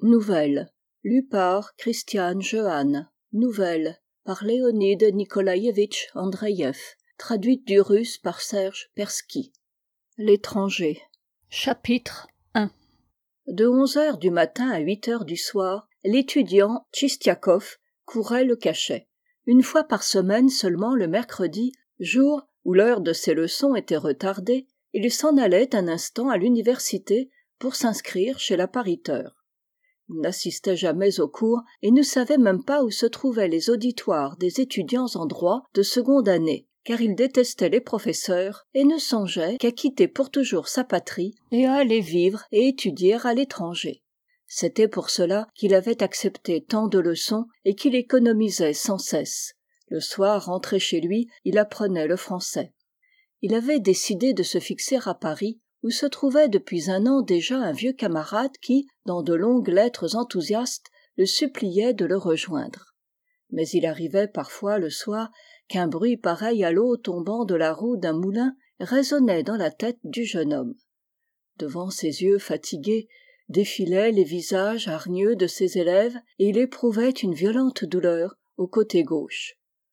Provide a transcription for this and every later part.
Nouvelle, lue par Christiane Jehanne. Nouvelle, par Leonid Nikolaïevitch Andreïev, traduite du russe par Serge Persky. L'étranger. Chapitre 1. De 11h du matin à 8h du soir, l'étudiant Tchistiakov courait le cachet. Une fois par semaine seulement le mercredi, jour où l'heure de ses leçons était retardée, il s'en allait un instant à l'université pour s'inscrire chez l'appariteur. Il n'assistait jamais aux cours et ne savait même pas où se trouvaient les auditoires des étudiants en droit de seconde année, car il détestait les professeurs et ne songeait qu'à quitter pour toujours sa patrie et à aller vivre et étudier à l'étranger. C'était pour cela qu'il avait accepté tant de leçons et qu'il économisait sans cesse. Le soir, rentré chez lui, il apprenait le français. Il avait décidé de se fixer à Paris, où se trouvait depuis un an déjà un vieux camarade qui, dans de longues lettres enthousiastes, le suppliait de le rejoindre. Mais il arrivait parfois le soir qu'un bruit pareil à l'eau tombant de la roue d'un moulin résonnait dans la tête du jeune homme. Devant ses yeux fatigués défilaient les visages hargneux de ses élèves et il éprouvait une violente douleur au côté gauche.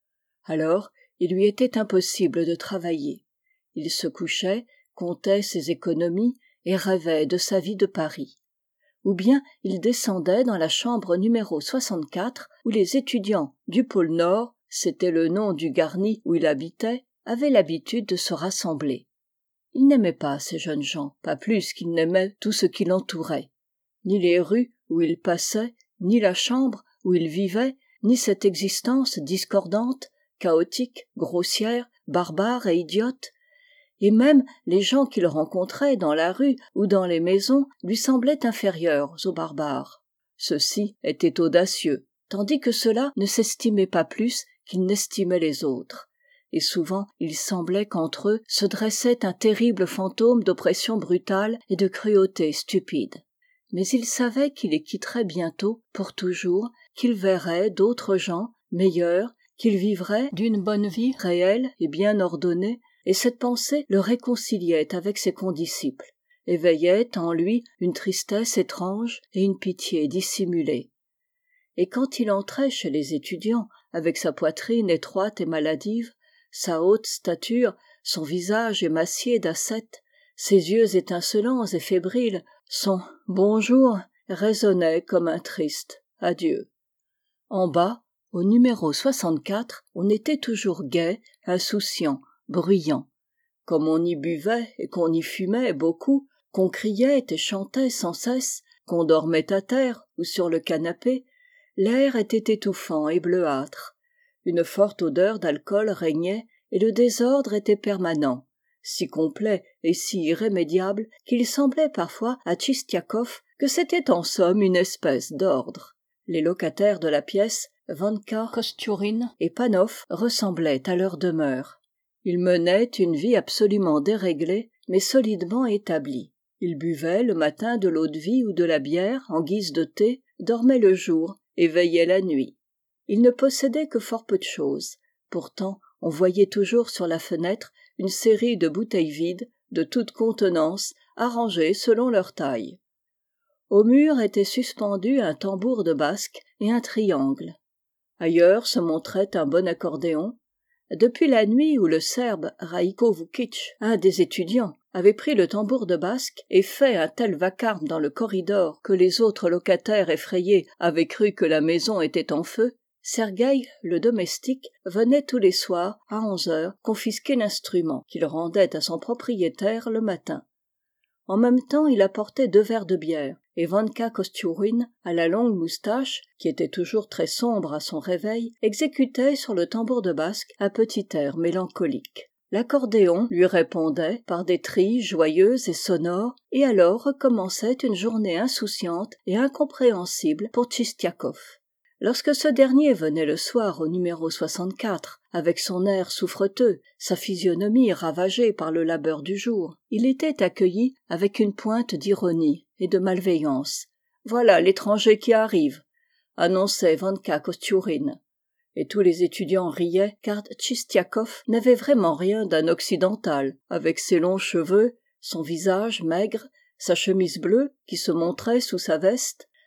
Alors, il lui était impossible de travailler. Il se couchait, comptait ses économies et rêvait de sa vie de Paris. Ou bien il descendait dans la chambre numéro 64 où les étudiants du pôle Nord, c'était le nom du garni où il habitait, avaient l'habitude de se rassembler. Il n'aimait pas ces jeunes gens, pas plus qu'il n'aimait tout ce qui l'entourait. Ni les rues où il passait, ni la chambre où il vivait, ni cette existence discordante, chaotique, grossière, barbare et idiote, et même les gens qu'il rencontrait dans la rue ou dans les maisons lui semblaient inférieurs aux barbares. Ceux-ci étaient audacieux, tandis que ceux-là ne s'estimaient pas plus qu'ils n'estimaient les autres. Et souvent il semblait qu'entre eux se dressait un terrible fantôme d'oppression brutale et de cruauté stupide. Mais il savait qu'il les quitterait bientôt, pour toujours, qu'il verrait d'autres gens, meilleurs, qu'il vivrait d'une bonne vie réelle et bien ordonnée, et cette pensée le réconciliait avec ses condisciples, éveillait en lui une tristesse étrange et une pitié dissimulée. Et quand il entrait chez les étudiants, avec sa poitrine étroite et maladive, sa haute stature, son visage émacié d'ascète, ses yeux étincelants et fébriles, son « bonjour » résonnait comme un triste adieu. En bas, au numéro 64, on était toujours gai, insouciant, bruyant. Comme on y buvait et qu'on y fumait beaucoup, qu'on criait et chantait sans cesse, qu'on dormait à terre ou sur le canapé, l'air était étouffant et bleuâtre. Une forte odeur d'alcool régnait et le désordre était permanent, si complet et si irrémédiable qu'il semblait parfois à Tchistiakov que c'était en somme une espèce d'ordre. Les locataires de la pièce, Vanka, Kostiourin et Panov, ressemblaient à leur demeure. Ils menaient une vie absolument déréglée, mais solidement établie. Ils buvaient le matin de l'eau-de-vie ou de la bière en guise de thé, dormaient le jour et veillaient la nuit. Ils ne possédaient que fort peu de choses. Pourtant, on voyait toujours sur la fenêtre une série de bouteilles vides, de toute contenance, arrangées selon leur taille. Au mur était suspendu un tambour de basque et un triangle. Ailleurs se montrait un bon accordéon. Depuis la nuit où le Serbe Rajko Vukić, un des étudiants, avait pris le tambour de basque et fait un tel vacarme dans le corridor que les autres locataires effrayés avaient cru que la maison était en feu, Sergueï, le domestique, venait tous les soirs, à 11h, confisquer l'instrument qu'il rendait à son propriétaire le matin. En même temps, il apportait 2 verres de bière, et Vanka Kostiourin, à la longue moustache, qui était toujours très sombre à son réveil, exécutait sur le tambour de basque un petit air mélancolique. L'accordéon lui répondait par des trilles joyeuses et sonores, et alors recommençait une journée insouciante et incompréhensible pour Tchistiakov. Lorsque ce dernier venait le soir au numéro 64, avec son air souffreteux, sa physionomie ravagée par le labeur du jour, il était accueilli avec une pointe d'ironie et de malveillance. « Voilà l'étranger qui arrive !» annonçait Vanka Kostiourin. Et tous les étudiants riaient, car Tchistiakov n'avait vraiment rien d'un occidental, avec ses longs cheveux, son visage maigre, sa chemise bleue qui se montrait sous sa veste,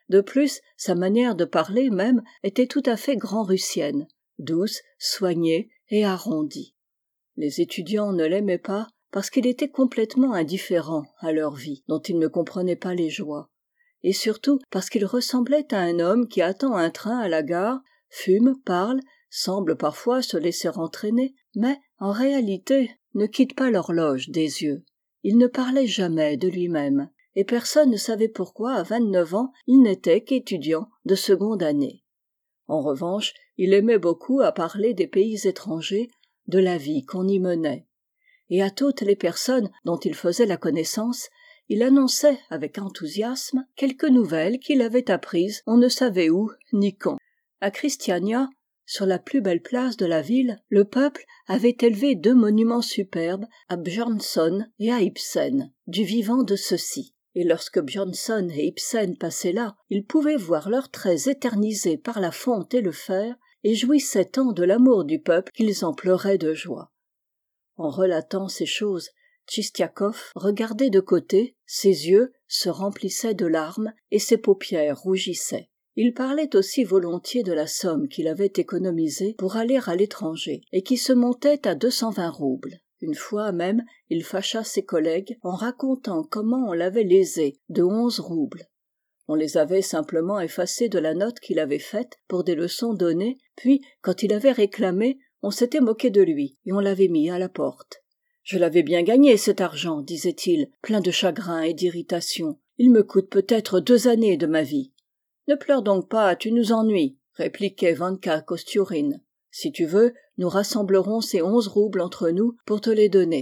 De plus, sa manière de parler même était tout à fait grand-russienne, douce, soignée et arrondie. Les étudiants ne l'aimaient pas parce qu'il était complètement indifférent à leur vie, dont il ne comprenait pas les joies, et surtout parce qu'il ressemblait à un homme qui attend un train à la gare, fume, parle, semble parfois se laisser entraîner, mais, en réalité, ne quitte pas l'horloge des yeux. Il ne parlait jamais de lui-même, et personne ne savait pourquoi à 29 ans il n'était qu'étudiant de seconde année. En revanche, il aimait beaucoup à parler des pays étrangers, de la vie qu'on y menait. Et à toutes les personnes dont il faisait la connaissance, il annonçait avec enthousiasme quelques nouvelles qu'il avait apprises on ne savait où ni quand. À Christiania, sur la plus belle place de la ville, le peuple avait élevé 2 monuments superbes à Björnson et à Ibsen, du vivant de ceux-ci. Et lorsque Björnson et Ibsen passaient là, ils pouvaient voir leurs traits éternisés par la fonte et le fer, et jouissaient tant de l'amour du peuple qu'ils en pleuraient de joie. En relatant ces choses, Tchistiakov regardait de côté, ses yeux se remplissaient de larmes et ses paupières rougissaient. Il parlait aussi volontiers de la somme qu'il avait économisée pour aller à l'étranger et qui se montait à 220 roubles. Une fois même, il fâcha ses collègues en racontant comment on l'avait lésé de 11 roubles. On les avait simplement effacés de la note qu'il avait faite pour des leçons données, puis, quand il avait réclamé, on s'était moqué de lui et on l'avait mis à la porte. « Je l'avais bien gagné, cet argent, disait-il, plein de chagrin et d'irritation. Il me coûte peut-être 2 années de ma vie. »« Ne pleure donc pas, tu nous ennuies, » répliquait Vanka Kostiourin. « Si tu veux, nous rassemblerons ces 11 roubles entre nous pour te les donner. »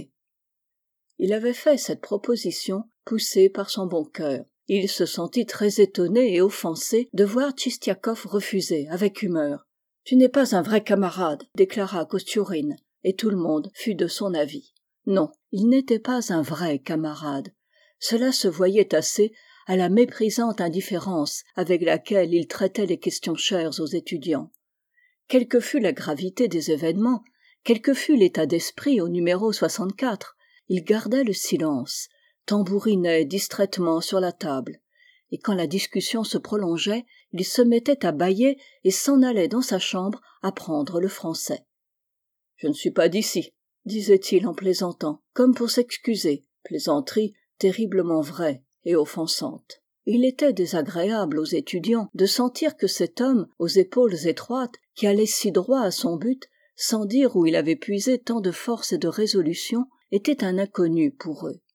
Il avait fait cette proposition, poussé par son bon cœur. Il se sentit très étonné et offensé de voir Tchistiakov refuser avec humeur. « Tu n'es pas un vrai camarade, » déclara Kostiourin, et tout le monde fut de son avis. Non, il n'était pas un vrai camarade. Cela se voyait assez à la méprisante indifférence avec laquelle il traitait les questions chères aux étudiants. Quelle que fût la gravité des événements, quel que fût l'état d'esprit au numéro 64, il gardait le silence, tambourinait distraitement sur la table, et quand la discussion se prolongeait, il se mettait à bâiller et s'en allait dans sa chambre apprendre le français. « Je ne suis pas d'ici, » disait-il en plaisantant, comme pour s'excuser, plaisanterie terriblement vraie et offensante. Il était désagréable aux étudiants de sentir que cet homme, aux épaules étroites, qui allait si droit à son but, sans dire où il avait puisé tant de force et de résolution, était un inconnu pour eux.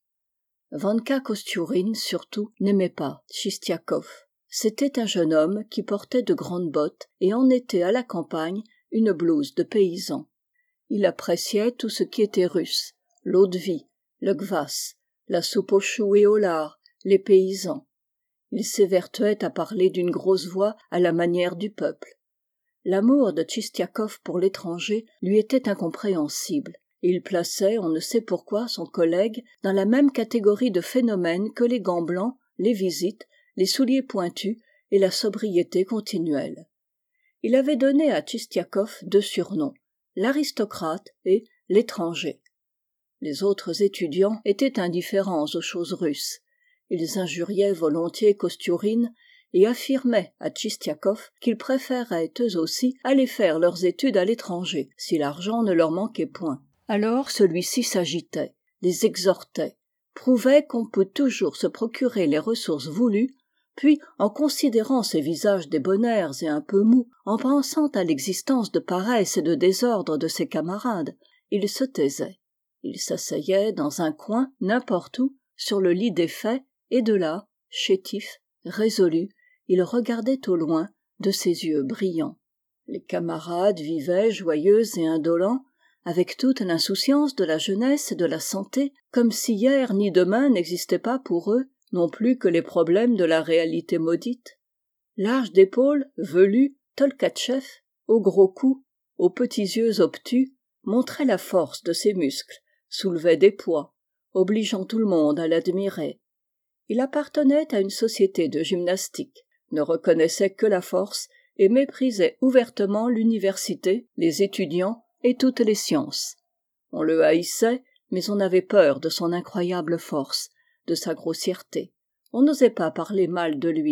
Vanka Kostiourin, surtout, n'aimait pas Tchistiakov. C'était un jeune homme qui portait de grandes bottes et en été à la campagne une blouse de paysan. Il appréciait tout ce qui était russe, l'eau-de-vie, le kvass, la soupe aux choux et au lard, les paysans. Il s'évertuait à parler d'une grosse voix à la manière du peuple. L'amour de Tchistiakov pour l'étranger lui était incompréhensible, et il plaçait, on ne sait pourquoi, son collègue dans la même catégorie de phénomènes que les gants blancs, les visites, les souliers pointus et la sobriété continuelle. Il avait donné à Tchistiakov 2 surnoms, l'aristocrate et l'étranger. Les autres étudiants étaient indifférents aux choses russes. Ils injuriaient volontiers Kostiourin et affirmaient à Tchistiakov qu'ils préféraient eux aussi aller faire leurs études à l'étranger, si l'argent ne leur manquait point. Alors celui-ci s'agitait, les exhortait, prouvait qu'on peut toujours se procurer les ressources voulues, puis, en considérant ces visages débonnaires et un peu mous, en pensant à l'existence de paresse et de désordre de ses camarades, il se taisait. Il s'asseyait dans un coin, n'importe où, sur le lit défait, et de là, chétif, résolu, il regardait au loin de ses yeux brillants. Les camarades vivaient joyeux et indolents, avec toute l'insouciance de la jeunesse et de la santé, comme si hier ni demain n'existaient pas pour eux, non plus que les problèmes de la réalité maudite. Large d'épaules, velu, Tolkatchev, au gros cou, aux petits yeux obtus, montrait la force de ses muscles, soulevait des poids, obligeant tout le monde à l'admirer. Il appartenait à une société de gymnastique, ne reconnaissait que la force et méprisait ouvertement l'université, les étudiants et toutes les sciences. On le haïssait, mais on avait peur de son incroyable force, de sa grossièreté. On n'osait pas parler mal de lui,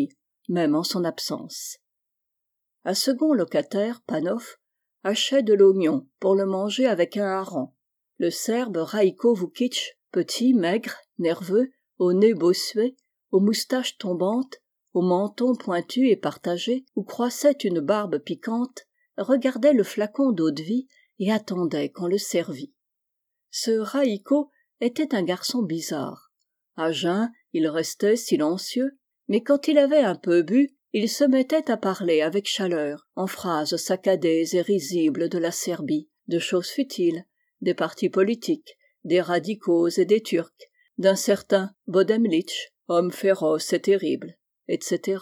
même en son absence. Un second locataire, Panov, hachait de l'oignon pour le manger avec un hareng. Le Serbe Rajko Vukic, petit, maigre, nerveux, au nez bossué, aux moustaches tombantes, au menton pointu et partagé, où croissait une barbe piquante, regardait le flacon d'eau-de-vie et attendait qu'on le servît. Ce Rajko était un garçon bizarre. À jeun, il restait silencieux, mais quand il avait un peu bu, il se mettait à parler avec chaleur, en phrases saccadées et risibles de la Serbie, de choses futiles, des partis politiques, des radicaux et des Turcs, d'un certain Bodemlić, homme féroce et terrible, etc.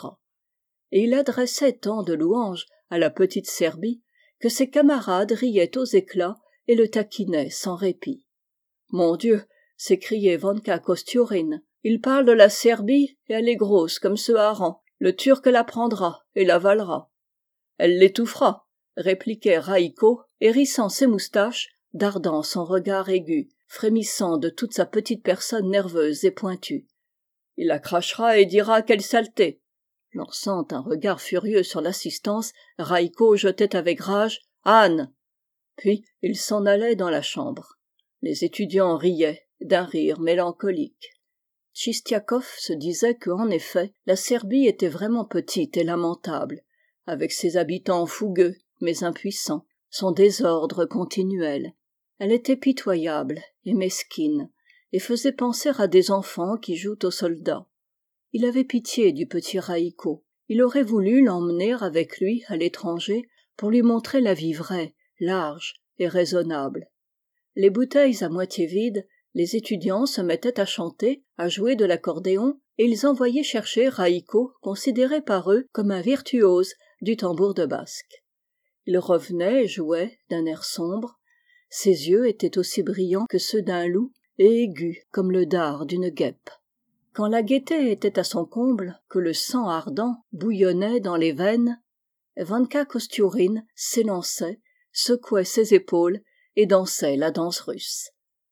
Et il adressait tant de louanges à la petite Serbie que ses camarades riaient aux éclats et le taquinaient sans répit. « Mon Dieu !» s'écriait Vanka Kostiorin, « il parle de la Serbie et elle est grosse comme ce hareng. Le Turc la prendra et l'avalera. »« Elle l'étouffera !» répliquait Rajko, hérissant ses moustaches, dardant son regard aigu, frémissant de toute sa petite personne nerveuse et pointue. « Il la crachera et dira quelle saleté !» Lançant un regard furieux sur l'assistance, Rajko jetait avec rage « Anne !» Puis il s'en allait dans la chambre. Les étudiants riaient, d'un rire mélancolique. Tchistiakov se disait que, en effet, la Serbie était vraiment petite et lamentable, avec ses habitants fougueux mais impuissants, son désordre continuel. Elle était pitoyable et mesquine, et faisait penser à des enfants qui jouent aux soldats. Il avait pitié du petit Rajko. Il aurait voulu l'emmener avec lui à l'étranger pour lui montrer la vie vraie, large et raisonnable. Les bouteilles à moitié vides, les étudiants se mettaient à chanter, à jouer de l'accordéon, et ils envoyaient chercher Rajko, considéré par eux comme un virtuose du tambour de basque. Il revenait et jouait, d'un air sombre. Ses yeux étaient aussi brillants que ceux d'un loup, et aigus comme le dard d'une guêpe. Quand la gaieté était à son comble, que le sang ardent bouillonnait dans les veines, Vanka Kostiorin s'élançait, secouait ses épaules et dansait la danse russe.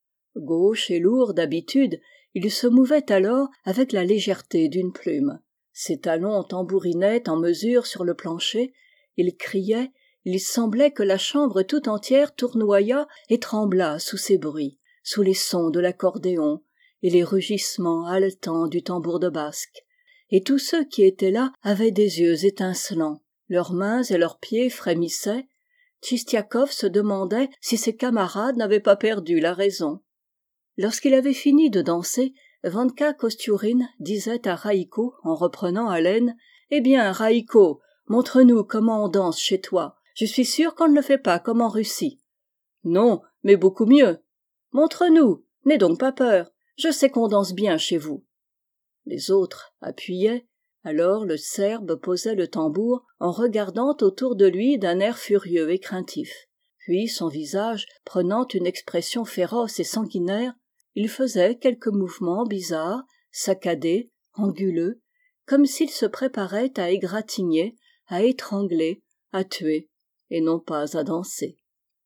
Gauche et lourd d'habitude, il se mouvait alors avec la légèreté d'une plume. Ses talons tambourinaient en mesure sur le plancher, il criait, il semblait que la chambre tout entière tournoyât et tremblât sous ces bruits, sous les sons de l'accordéon et les rugissements haletants du tambour de basque. Et tous ceux qui étaient là avaient des yeux étincelants, leurs mains et leurs pieds frémissaient. Tchistiakov se demandait si ses camarades n'avaient pas perdu la raison. Lorsqu'il avait fini de danser, Vanka Kostiorin disait à Rajko en reprenant haleine « Eh bien, Rajko, montre-nous comment on danse chez toi. Je suis sûr qu'on ne le fait pas comme en Russie. »« Non, mais beaucoup mieux. »« Montre-nous, n'aie donc pas peur. Je sais qu'on danse bien chez vous. » Les autres appuyaient. Alors le Serbe posait le tambour en regardant autour de lui d'un air furieux et craintif. Puis son visage prenant une expression féroce et sanguinaire, il faisait quelques mouvements bizarres, saccadés, anguleux, comme s'il se préparait à égratigner, à étrangler, à tuer, et non pas à danser.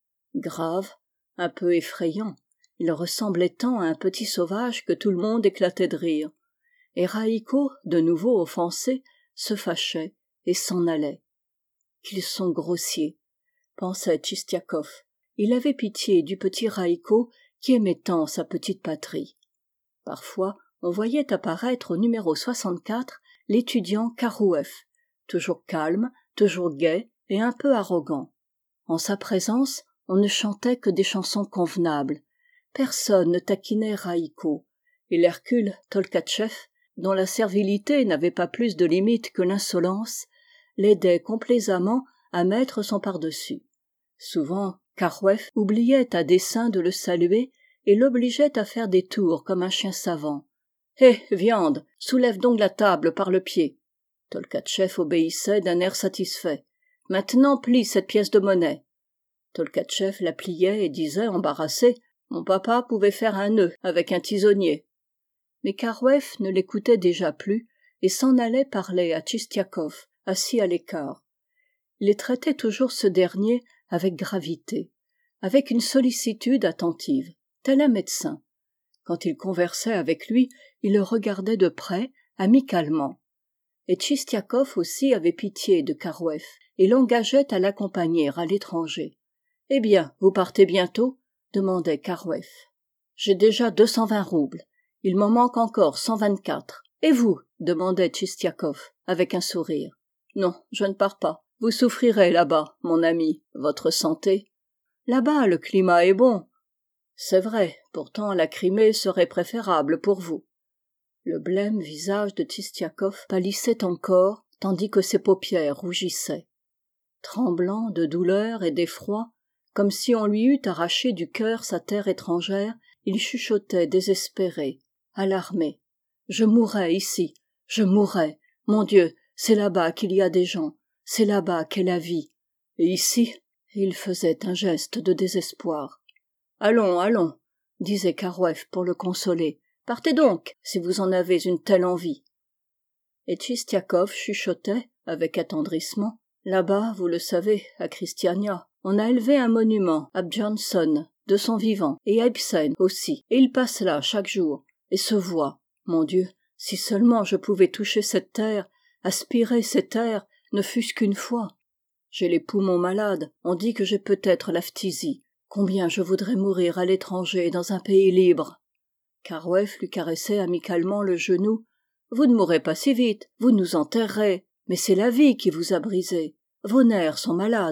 Grave, un peu effrayant, il ressemblait tant à un petit sauvage que tout le monde éclatait de rire. Et Rajko, de nouveau offensé, se fâchait et s'en allait. « Qu'ils sont grossiers !» pensait Tchistiakov. Il avait pitié du petit Rajko qui aimait tant sa petite patrie. Parfois, on voyait apparaître au numéro 64 l'étudiant Karouev, toujours calme, toujours gai et un peu arrogant. En sa présence, on ne chantait que des chansons convenables. Personne ne taquinait Rajko, et l'Hercule Tolkatchev, dont la servilité n'avait pas plus de limites que l'insolence, l'aidait complaisamment à mettre son pardessus. Souvent, Karouev oubliait à dessein de le saluer et l'obligeait à faire des tours comme un chien savant. « Hé, viande, soulève donc la table par le pied !» Tolkatchev obéissait d'un air satisfait. « Maintenant, plie cette pièce de monnaie. » Tolkatchev la pliait et disait, embarrassé, « Mon papa pouvait faire un nœud avec un tisonnier. » Mais Karouev ne l'écoutait déjà plus et s'en allait parler à Tchistiakov, assis à l'écart. Il traitait toujours ce dernier avec gravité, avec une sollicitude attentive, tel un médecin. Quand il conversait avec lui, il le regardait de près, amicalement. et Tchistiakov aussi avait pitié de Karouev et l'engageait à l'accompagner à l'étranger. « Eh bien, vous partez bientôt ?» demandait Karouev. « J'ai déjà 220 roubles. Il m'en manque encore 124. Et vous ?» demandait Tchistiakov, avec un sourire. « Non, je ne pars pas. Vous souffrirez là-bas, mon ami. Votre santé. » « Là-bas, le climat est bon. »« C'est vrai, pourtant la Crimée serait préférable pour vous. » Le blême visage de Tchistiakov pâlissait encore, tandis que ses paupières rougissaient. Tremblant de douleur et d'effroi, comme si on lui eût arraché du cœur sa terre étrangère, il chuchotait désespéré, alarmé. « Je mourrai ici, je mourrai. Mon Dieu, c'est là-bas qu'il y a des gens, c'est là-bas qu'est la vie. Et ici ?» Et il faisait un geste de désespoir. « Allons, allons, » disait Karouev pour le consoler. « Partez donc, si vous en avez une telle envie. » Et Tchistiakov chuchotait, avec attendrissement. « Là-bas, vous le savez, à Christiania, on a élevé un monument à Björnson, de son vivant, et à Ibsen aussi, et il passe là chaque jour, et se voit. Mon Dieu, si seulement je pouvais toucher cette terre, aspirer cet air, ne fût-ce qu'une fois. J'ai les poumons malades, on dit que j'ai peut-être la phtisie. Combien je voudrais mourir à l'étranger, dans un pays libre. » Karouev lui caressait amicalement le genou. « Vous ne mourrez pas si vite, vous nous enterrerez, mais c'est la vie qui vous a brisé. Vos nerfs sont malades. »«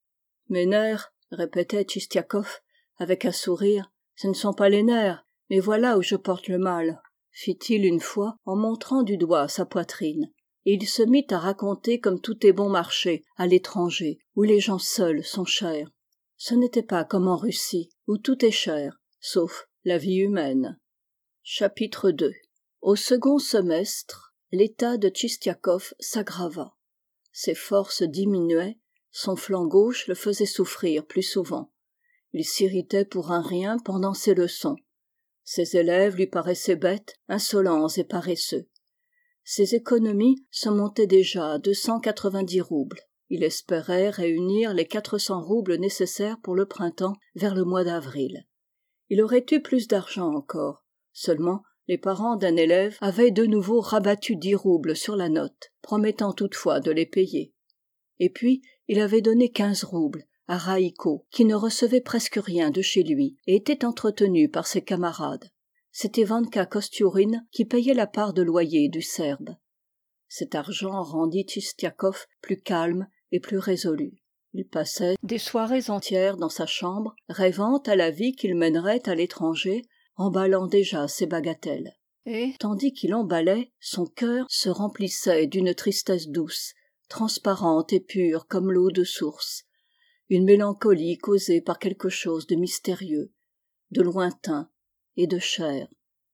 Mes nerfs, » répétait Tchistiakov, avec un sourire, « ce ne sont pas les nerfs, mais voilà où je porte le mal, » fit-il une fois en montrant du doigt sa poitrine. Et il se mit à raconter comme tout est bon marché à l'étranger, où les gens seuls sont chers. Ce n'était pas comme en Russie, où tout est cher, sauf la vie humaine. Chapitre 2. Au second semestre, l'état de Tchistiakov s'aggrava. Ses forces diminuaient, son flanc gauche le faisait souffrir plus souvent. Il s'irritait pour un rien pendant ses leçons. Ses élèves lui paraissaient bêtes, insolents et paresseux. Ses économies se montaient déjà à 290 roubles. Il espérait réunir les 400 roubles nécessaires pour le printemps vers le mois d'avril. Il aurait eu plus d'argent encore. Seulement, les parents d'un élève avaient de nouveau rabattu 10 roubles sur la note, promettant toutefois de les payer. Et puis, il avait donné 15 roubles à Raïko, qui ne recevait presque rien de chez lui et était entretenu par ses camarades. C'était Vanka Kostiourin qui payait la part de loyer du Serbe. Cet argent rendit Tchistiakov plus calme et plus résolu. Il passait des soirées entières dans sa chambre, rêvant à la vie qu'il mènerait à l'étranger, emballant déjà ses bagatelles. Et, tandis qu'il emballait, son cœur se remplissait d'une tristesse douce, transparente et pure comme l'eau de source, une mélancolie causée par quelque chose de mystérieux, de lointain et de cher.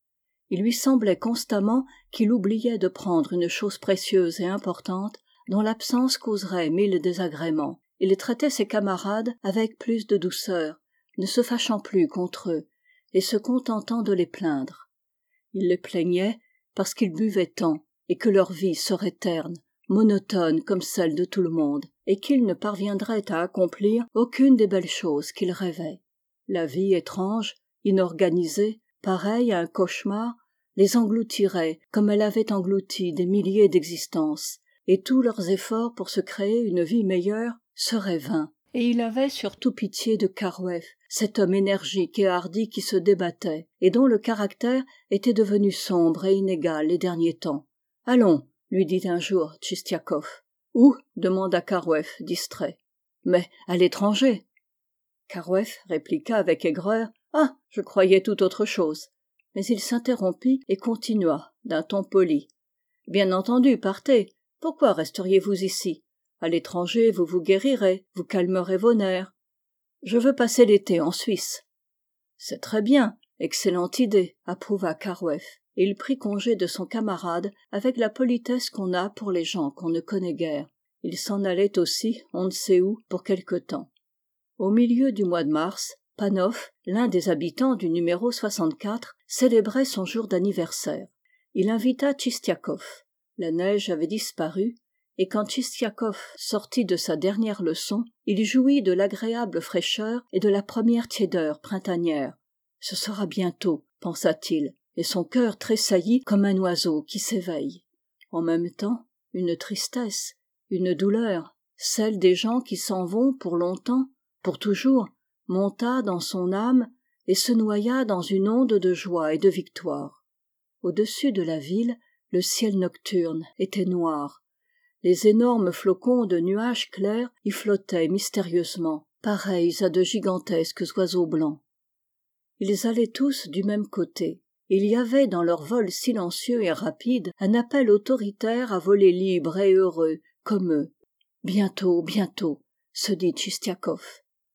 Il lui semblait constamment qu'il oubliait de prendre une chose précieuse et importante dont l'absence causerait 1000 désagréments. Il traitait ses camarades avec plus de douceur, ne se fâchant plus contre eux et se contentant de les plaindre. Il les plaignait parce qu'ils buvaient tant et que leur vie serait terne, monotone comme celle de tout le monde, et qu'ils ne parviendraient à accomplir aucune des belles choses qu'ils rêvaient. La vie étrange, inorganisée, pareille à un cauchemar, les engloutirait comme elle avait englouti des milliers d'existences, et tous leurs efforts pour se créer une vie meilleure seraient vains. Et il avait surtout pitié de Karouev, cet homme énergique et hardi qui se débattait, et dont le caractère était devenu sombre et inégal les derniers temps. « Allons !» lui dit un jour Tchistiakov. « Où ?» demanda Karouev, distrait. « Mais à l'étranger !» Karouev répliqua avec aigreur. « Ah, je croyais tout autre chose. » Mais il s'interrompit et continua, d'un ton poli. « Bien entendu, partez. Pourquoi resteriez-vous ici ? À l'étranger, vous vous guérirez, vous calmerez vos nerfs. Je veux passer l'été en Suisse. »« C'est très bien, excellente idée, » approuva Karouev, et il prit congé de son camarade avec la politesse qu'on a pour les gens qu'on ne connaît guère. Il s'en allait aussi, on ne sait où, pour quelque temps. Au milieu du mois de mars, Panov, l'un des habitants du numéro 64, célébrait son jour d'anniversaire. Il invita Tchistiakov. La neige avait disparu, et quand Tchistiakov sortit de sa dernière leçon, il jouit de l'agréable fraîcheur et de la première tiédeur printanière. « Ce sera bientôt, pensa-t-il, et son cœur tressaillit comme un oiseau qui s'éveille. En même temps, une tristesse, une douleur, celle des gens qui s'en vont pour longtemps, pour toujours, monta dans son âme et se noya dans une onde de joie et de victoire. Au-dessus de la ville, le ciel nocturne était noir. Les énormes flocons de nuages clairs y flottaient mystérieusement, pareils à de gigantesques oiseaux blancs. Ils allaient tous du même côté. Il y avait dans leur vol silencieux et rapide un appel autoritaire à voler libre et heureux, comme eux. Bientôt, bientôt, se dit Tchistiakov.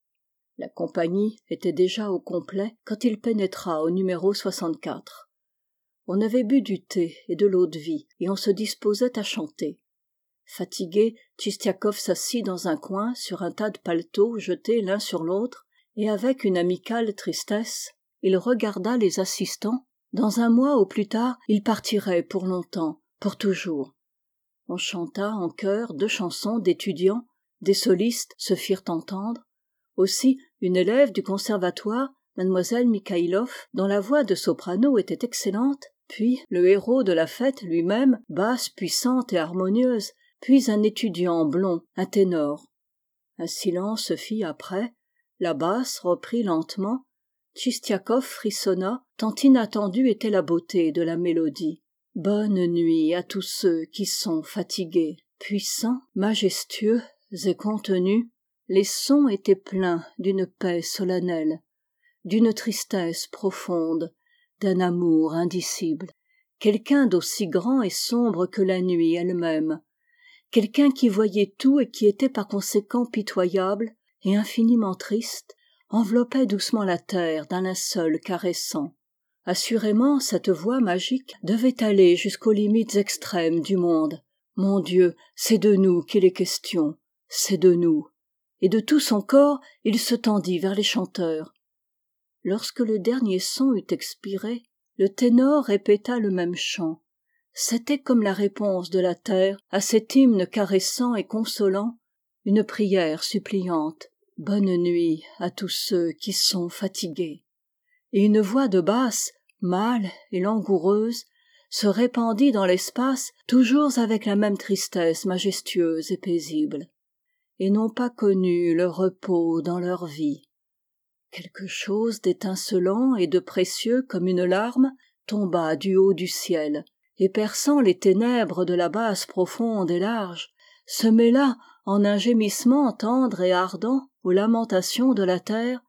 La compagnie était déjà au complet quand il pénétra au numéro 64. On avait bu du thé et de l'eau-de-vie et on se disposait à chanter. Fatigué, Tchistiakov s'assit dans un coin sur un tas de paletots jetés l'un sur l'autre et avec une amicale tristesse, il regarda les assistants. Dans un mois au plus tard, il partirait pour longtemps, pour toujours. On chanta en chœur 2 chansons d'étudiants, des solistes se firent entendre. Aussi, une élève du conservatoire, mademoiselle Mikhaïlov, dont la voix de soprano était excellente, puis le héros de la fête lui-même, basse, puissante et harmonieuse, puis un étudiant blond, un ténor. Un silence se fit après, la basse reprit lentement, Tchistiakov frissonna, tant inattendue était la beauté de la mélodie. Bonne nuit à tous ceux qui sont fatigués. Puissants, majestueux et contenus, les sons étaient pleins d'une paix solennelle, d'une tristesse profonde, d'un amour indicible. Quelqu'un d'aussi grand et sombre que la nuit elle-même, quelqu'un qui voyait tout et qui était par conséquent pitoyable et infiniment triste, enveloppait doucement la terre d'un linceul caressant. Assurément, cette voix magique devait aller jusqu'aux limites extrêmes du monde. Mon Dieu, c'est de nous qu'il est question, c'est de nous. Et de tout son corps, il se tendit vers les chanteurs. Lorsque le dernier son eut expiré, le ténor répéta le même chant. C'était comme la réponse de la terre à cet hymne caressant et consolant, une prière suppliante. Bonne nuit à tous ceux qui sont fatigués. Et une voix de basse, mâle et langoureuse, se répandit dans l'espace, toujours avec la même tristesse majestueuse et paisible. Et n'ont pas connu le repos dans leur vie. Quelque chose d'étincelant et de précieux comme une larme tomba du haut du ciel, et perçant les ténèbres de la basse profonde et large, se mêla en un gémissement tendre et ardent aux lamentations de la terre.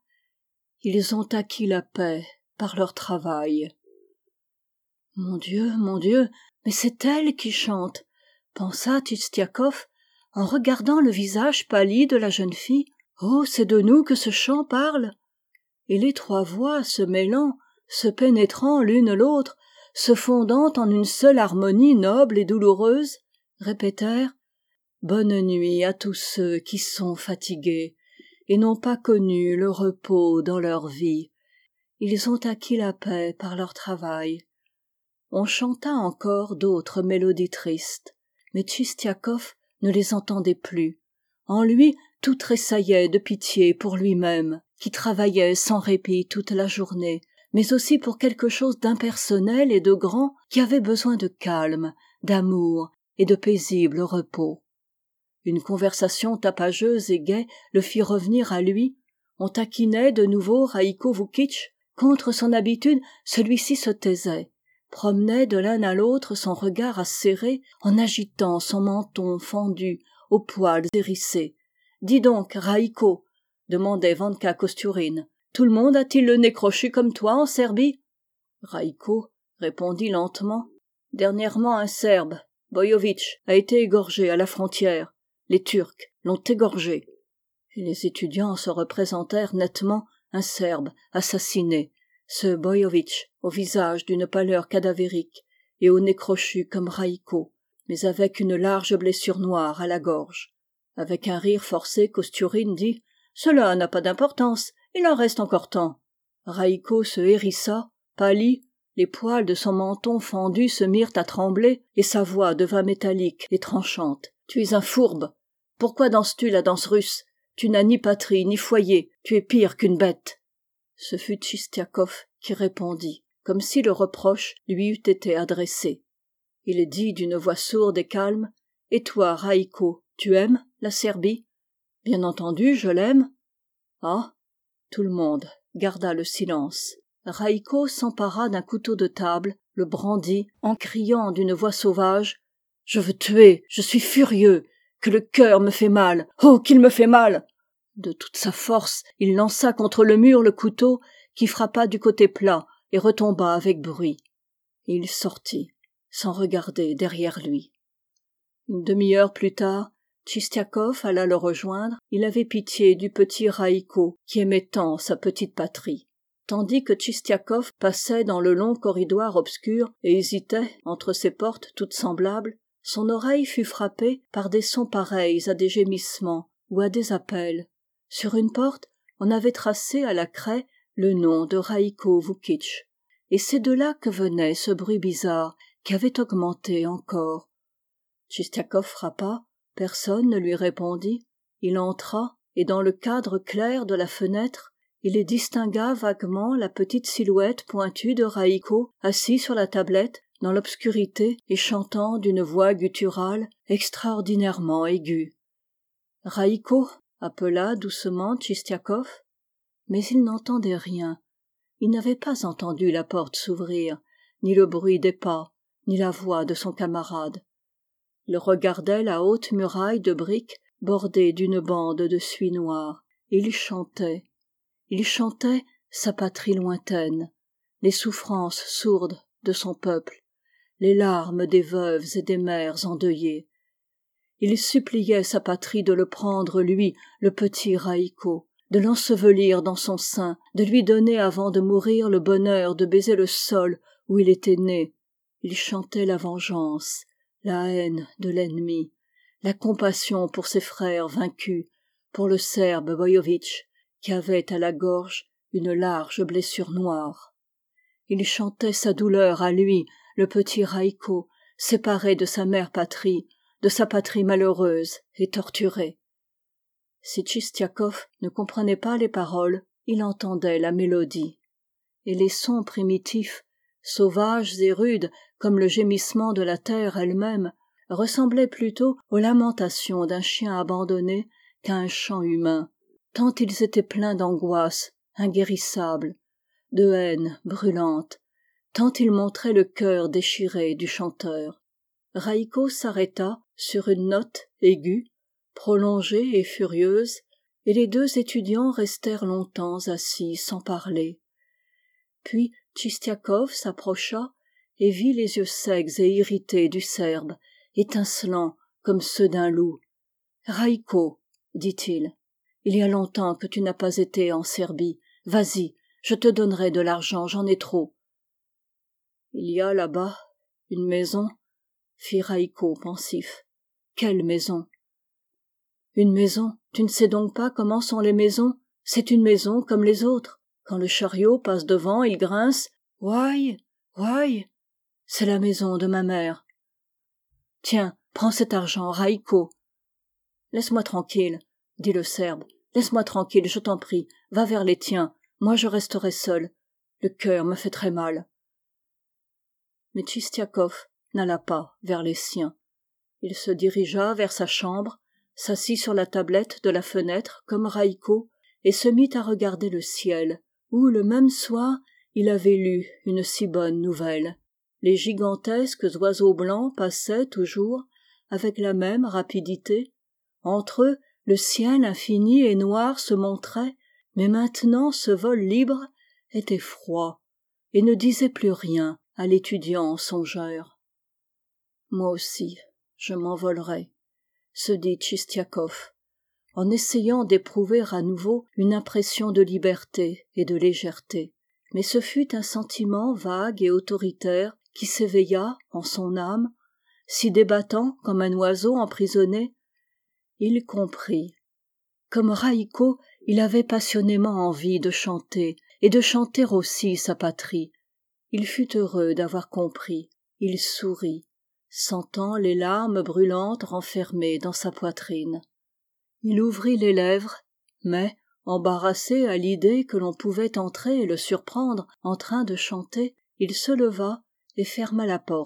Ils ont acquis la paix par leur travail. Mon Dieu, mais c'est elle qui chante, pensa Tchistiakov en regardant le visage pâli de la jeune fille. Oh, c'est de nous que ce chant parle. Et les 3 voix se mêlant, se pénétrant l'une l'autre, se fondant en une seule harmonie noble et douloureuse, répétèrent « Bonne nuit à tous ceux qui sont fatigués et n'ont pas connu le repos dans leur vie. Ils ont acquis la paix par leur travail. » On chanta encore d'autres mélodies tristes, mais Tchistiakov ne les entendait plus. En lui, tout tressaillait de pitié pour lui-même, qui travaillait sans répit toute la journée, mais aussi pour quelque chose d'impersonnel et de grand qui avait besoin de calme, d'amour et de paisible repos. Une conversation tapageuse et gaie le fit revenir à lui. On taquinait de nouveau Raïko Vukitch. Contre son habitude, celui-ci se taisait, promenait de l'un à l'autre son regard acéré en agitant son menton fendu aux poils hérissés. « Dis donc, Raïko, » demandait Vanka Kostourine, « tout le monde a-t-il le nez crochu comme toi en Serbie ?» Raïko répondit lentement, « Dernièrement un Serbe, Boyovitch, a été égorgé à la frontière. Les Turcs l'ont égorgé. » Et les étudiants se représentèrent nettement un Serbe assassiné, ce Boyovitch, au visage d'une pâleur cadavérique et au nez crochu comme Raïko, mais avec une large blessure noire à la gorge. Avec un rire forcé, Kostourine dit « Cela n'a pas d'importance, il en reste encore temps. » Raïko se hérissa, pâlit, les poils de son menton fendu se mirent à trembler et sa voix devint métallique et tranchante. « Tu es un fourbe. Pourquoi danses-tu la danse russe ? Tu n'as ni patrie ni foyer, tu es pire qu'une bête. » Ce fut Tchistiakov qui répondit, comme si le reproche lui eût été adressé. Il dit d'une voix sourde et calme: « Et toi, Raïko, tu aimes la Serbie ?»« Bien entendu, je l'aime. »« Ah !» Tout le monde garda le silence. Raïko s'empara d'un couteau de table, le brandit, en criant d'une voix sauvage: « Je veux tuer, je suis furieux, que le cœur me fait mal, oh qu'il me fait mal !» De toute sa force, il lança contre le mur le couteau, qui frappa du côté plat et retomba avec bruit. Et il sortit, sans regarder derrière lui. Une demi-heure plus tard, Tchistiakov alla le rejoindre. Il avait pitié du petit Raïko, qui aimait tant sa petite patrie. Tandis que Tchistiakov passait dans le long corridor obscur et hésitait entre ces portes toutes semblables, son oreille fut frappée par des sons pareils à des gémissements ou à des appels. Sur une porte, on avait tracé à la craie le nom de Raïko Vukitch. Et c'est de là que venait ce bruit bizarre qui avait augmenté encore. Tchistiakov frappa, personne ne lui répondit. Il entra, et dans le cadre clair de la fenêtre, il distingua vaguement la petite silhouette pointue de Raïko, assis sur la tablette, dans l'obscurité, et chantant d'une voix gutturale extraordinairement aiguë. « Raïko » appela doucement Tchistiakov, mais il n'entendait rien. Il n'avait pas entendu la porte s'ouvrir, ni le bruit des pas, ni la voix de son camarade. Il regardait la haute muraille de briques bordée d'une bande de suie noire, et il chantait sa patrie lointaine, les souffrances sourdes de son peuple, les larmes des veuves et des mères endeuillées. Il suppliait sa patrie de le prendre, lui, le petit Raïko, de l'ensevelir dans son sein, de lui donner avant de mourir le bonheur de baiser le sol où il était né. Il chantait la vengeance, la haine de l'ennemi, la compassion pour ses frères vaincus, pour le Serbe Boyovitch, qui avait à la gorge une large blessure noire. Il chantait sa douleur à lui, le petit Raïko, séparé de sa mère patrie, de sa patrie malheureuse et torturée. Si Tchistiakov ne comprenait pas les paroles, il entendait la mélodie. Et les sons primitifs, sauvages et rudes comme le gémissement de la terre elle-même, ressemblaient plutôt aux lamentations d'un chien abandonné qu'à un chant humain, tant ils étaient pleins d'angoisse inguérissable, de haine brûlante, tant ils montraient le cœur déchiré du chanteur. Raïko s'arrêta sur une note aiguë, prolongée et furieuse, et les deux étudiants restèrent longtemps assis sans parler. Puis Tchistiakov s'approcha et vit les yeux secs et irrités du Serbe, étincelants comme ceux d'un loup. « Raïko, dit-il, il y a longtemps que tu n'as pas été en Serbie. Vas-y, je te donnerai de l'argent, j'en ai trop. »« Il y a là-bas une maison, » fit Raïko pensif. « Quelle maison ?»« Une maison, tu ne sais donc pas comment sont les maisons ? C'est une maison comme les autres. Quand le chariot passe devant, il grince. Ouaille, ouaille. C'est la maison de ma mère. Tiens, prends cet argent, Raïko. »« Laisse-moi tranquille, » dit le Serbe. « Laisse-moi tranquille, je t'en prie. Va vers les tiens. Moi, je resterai seul. Le cœur me fait très mal. » Mais Tchistiakov n'alla pas vers les siens. Il se dirigea vers sa chambre, s'assit sur la tablette de la fenêtre comme Raïko et se mit à regarder le ciel, où le même soir il avait lu une si bonne nouvelle. Les gigantesques oiseaux blancs passaient toujours avec la même rapidité. Entre eux, le ciel infini et noir se montrait, mais maintenant ce vol libre était froid et ne disait plus rien à l'étudiant songeur. « Moi aussi, je m'envolerai, » se dit Tchistiakov, en essayant d'éprouver à nouveau une impression de liberté et de légèreté. Mais ce fut un sentiment vague et autoritaire qui s'éveilla en son âme, s'y débattant comme un oiseau emprisonné. Il comprit. Comme Raïko, il avait passionnément envie de chanter, et de chanter aussi sa patrie. Il fut heureux d'avoir compris. Il sourit, sentant les larmes brûlantes renfermées dans sa poitrine. Il ouvrit les lèvres, mais, embarrassé à l'idée que l'on pouvait entrer et le surprendre en train de chanter, il se leva et ferma la porte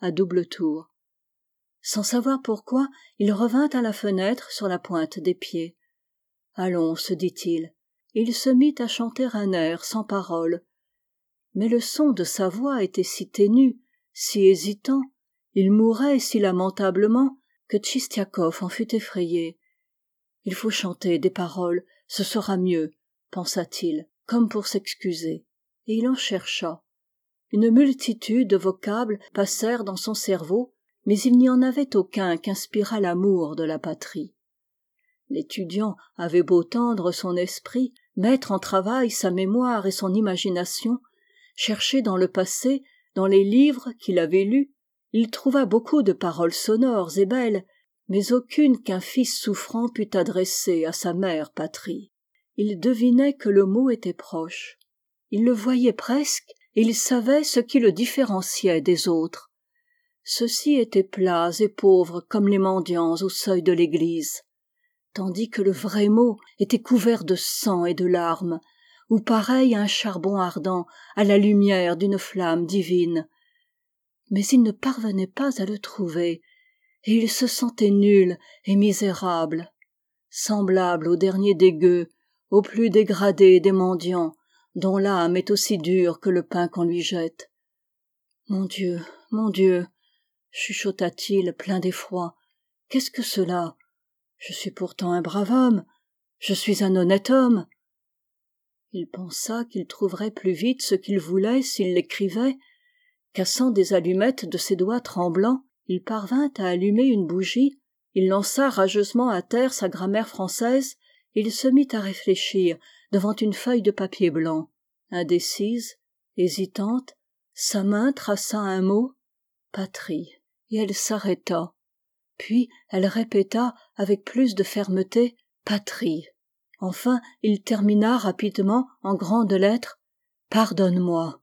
à double tour. Sans savoir pourquoi, il revint à la fenêtre sur la pointe des pieds. Allons, se dit-il, et il se mit à chanter un air sans paroles. Mais le son de sa voix était si ténu, si hésitant, il mourait si lamentablement que Tchistiakov en fut effrayé. Il faut chanter des paroles, ce sera mieux, pensa-t-il, comme pour s'excuser. Et il en chercha. Une multitude de vocables passèrent dans son cerveau, mais il n'y en avait aucun qu'inspirât l'amour de la patrie. L'étudiant avait beau tendre son esprit, mettre en travail sa mémoire et son imagination, chercher dans le passé, dans les livres qu'il avait lus, il trouva beaucoup de paroles sonores et belles, mais aucune qu'un fils souffrant pût adresser à sa mère patrie. Il devinait que le mot était proche. Il le voyait presque, et il savait ce qui le différenciait des autres. Ceux-ci étaient plats et pauvres comme les mendiants au seuil de l'église, tandis que le vrai mot était couvert de sang et de larmes, ou pareil à un charbon ardent à la lumière d'une flamme divine. Mais il ne parvenait pas à le trouver, et il se sentait nul et misérable, semblable au dernier des gueux, au plus dégradé des mendiants, dont l'âme est aussi dure que le pain qu'on lui jette. Mon Dieu, chuchota-t-il plein d'effroi, qu'est-ce que cela? Je suis pourtant un brave homme, je suis un honnête homme. Il pensa qu'il trouverait plus vite ce qu'il voulait s'il l'écrivait. Cassant des allumettes de ses doigts tremblants, il parvint à allumer une bougie, il lança rageusement à terre sa grammaire française, et il se mit à réfléchir devant une feuille de papier blanc. Indécise, hésitante, sa main traça un mot, patrie, et elle s'arrêta. Puis elle répéta avec plus de fermeté, patrie. Enfin, il termina rapidement en grandes lettres, pardonne-moi.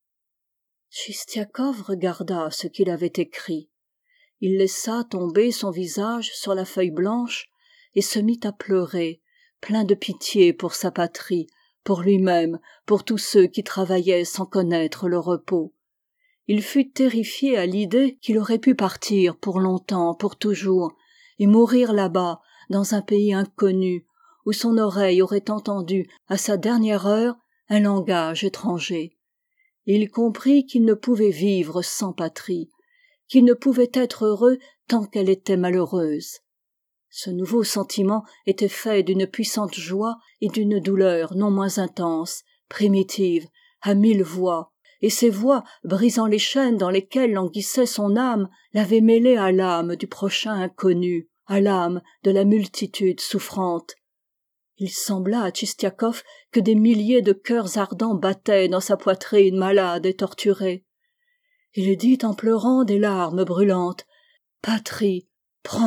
Tchistiakov regarda ce qu'il avait écrit. Il laissa tomber son visage sur la feuille blanche et se mit à pleurer, plein de pitié pour sa patrie, pour lui-même, pour tous ceux qui travaillaient sans connaître le repos. Il fut terrifié à l'idée qu'il aurait pu partir pour longtemps, pour toujours, et mourir là-bas, dans un pays inconnu, où son oreille aurait entendu, à sa dernière heure, un langage étranger. Il comprit qu'il ne pouvait vivre sans patrie, qu'il ne pouvait être heureux tant qu'elle était malheureuse. Ce nouveau sentiment était fait d'une puissante joie et d'une douleur non moins intense, primitive, à 1000 voix, et ces voix, brisant les chaînes dans lesquelles languissait son âme, l'avaient mêlé à l'âme du prochain inconnu, à l'âme de la multitude souffrante. Il sembla à Tchistiakov que des milliers de cœurs ardents battaient dans sa poitrine malade et torturée. Il dit en pleurant des larmes brûlantes, « Patrie, prends-moi !»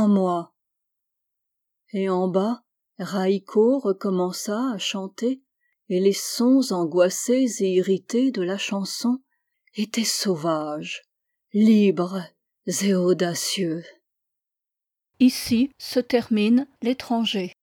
Et en bas, Raïko recommença à chanter, et les sons angoissés et irrités de la chanson étaient sauvages, libres et audacieux. Ici se termine L'étranger,